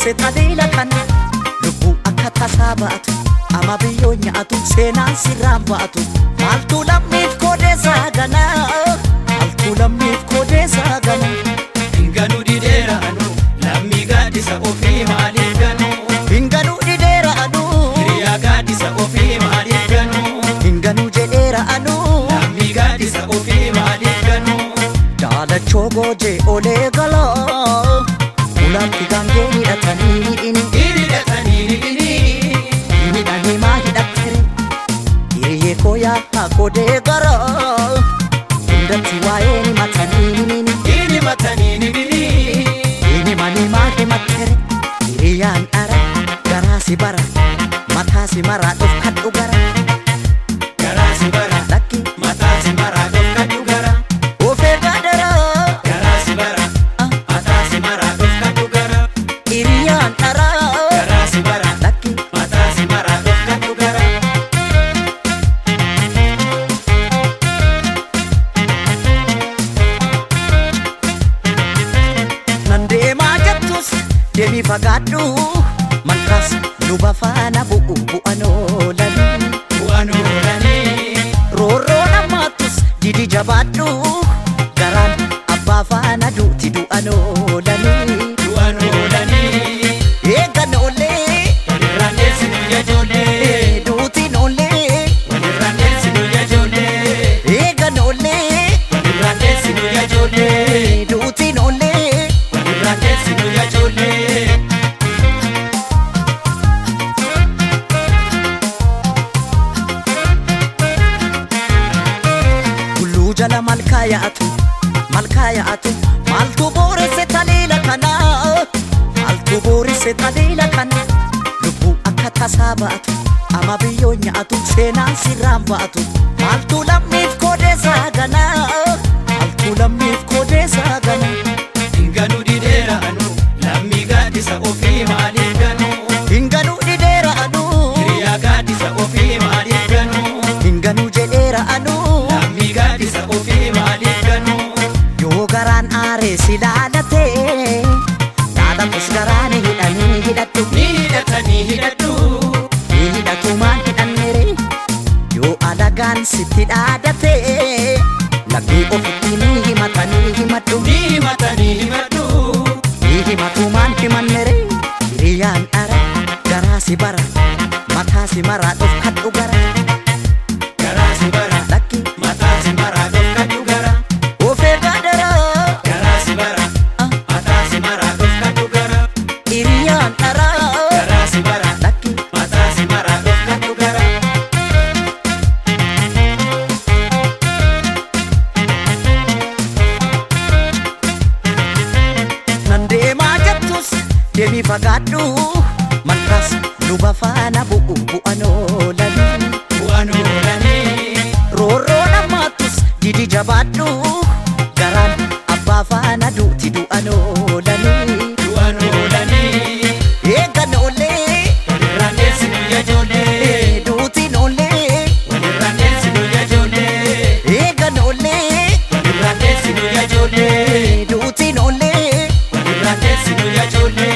booresse taliila kana lubbuu akka tasaa ba'atu ama biyyoo nyaatu seenaan sirraan ba'atu maaltu lammiif koodeessaa ganaa maaltu lammiif koodeessaa ganaa Hinganuu dideera anu lammii gaaddisa ofii maaliif ganuu hinganuu dideera anuu hiriyaa gaaddisa ofii maaliif ganuu hinganuu jedheera anuu lammii gaaddisa ofii maaliif ganuu daalachoo goojee olee galaa ulaatti gaangee hidhatanii hidhanii maa hidhattere hiriyyee koo yaadhaa godee garaa hundatti waa'ee ni matanii ini manii maa himattere hiriyyaan dhara garaa si bara mataa si maraa dhufkadhu gara garaa si bara lakki mataa si maraa dhufkadhu gara ofee gaadara garaa si bara mataa si maraa dhufkadhu gara hiriyyaan dhara garaa si bara lakki mataa si maraa dhufkadhu gara nan deemaa jettus deemii fagaadhu malkaas luba faana bu'u bu'an oolanii bu'aan oolanii roorroo namaattus didi jabaadhu garaan abbaa faana duuti du'an oolanii bu'aan oolanii eegan oollee walirraan deessinu yajoollee duutiin oollee walirraan deessinu yajoollee eegan oollee walirraan deessinu yajoollee duutiin oollee walirraan deessinu yajoollee Gulluu jala malkaa yaa'atu maaltu booresse taliila kana maaltu booresse taliila kana lubbuu akka tasaa ba'atu ama biyyoo nyaatu seenaan sirraan ba'atu maaltu lammiif koodeessaa ganaa maaltu lammiif koodeessaa ganaa Hinganuu dideera anu lammii gaaddisa ofii maaliif ganuu hinganuu dideera anuu hiriyaa gaaddisa ofii maaliif ganuu hinganuu jedheera anuu lammii gaaddisa ofii maaliif ganuu yoo garaan aaree si laalatee dhaadhatus garaan hidhanii hidhadhu ni hidhatanii hidhadhu ni hidhatumaan hidhannere yoo alagaan sitti dhaadhatee lammii ofitti ni himatanii himadhu ni himatanii himadhu ni himatumaan himannere hiriyyaan dhara garaa si bara mataa si maraa dhufkadhu gara garaa si bara lakki mataa si maraa dhufkadhu gara ofee gaadara garaa si bara mataa si maraa dhufkadhu gara hiriyyaan dhara garaa si bara lakki mataa si maraa dhufkadhu gara nan deemaa jettus deemii fagaadhu malkaas luba faana bu'u bu'an oolanii bu'aan oolanii roorroo namaattus didi jabaadhu garaan abbaa faana duuti du'an oolanii bu'aan oolanii eegan oollee walirraan deessinu yajoollee duutiin oollee walirraan deessinu yajoollee eegan oollee walirraan deessinu yajoollee duutiin oollee walirraan deessinu yajoollee